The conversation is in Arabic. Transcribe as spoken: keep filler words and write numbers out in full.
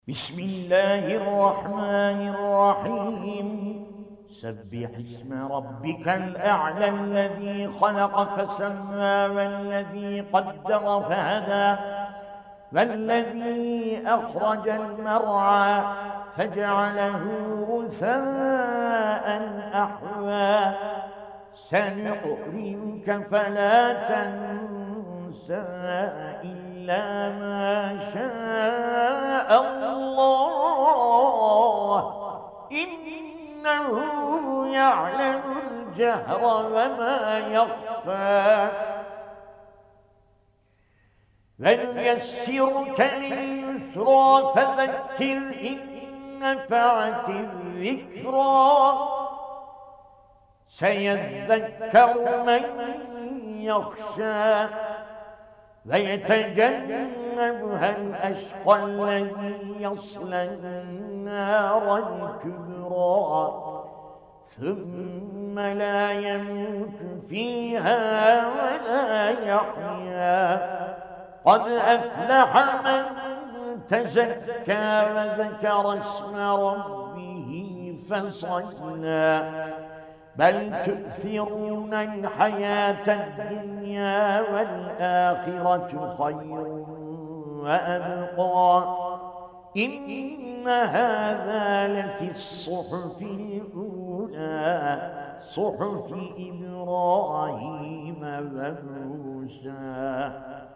بسم الله الرحمن الرحيم سبح اسم ربك الأعلى الذي خلق فسوى والذي قدر فهدى والذي أخرج المرعى فجعله غثاء أحوى سنقرئك فلا تنسى إلا ما شاء الله إنه يعلم الجهر وما يخفى ونيسرك لليسرى فذكر إن نفعت الذكرى سيذكر من يخشى ويتجنبها الأشقى الذي يصلى النار الكبرى ثم لا يموت فيها ولا يحيا قد أفلح من تزكى وذكر اسم ربه فصلى بل تؤثرون الحياة الدنيا والآخرة خير وأبقى إن هذا لفي الصحف الأولى صحف إبراهيم وموسى.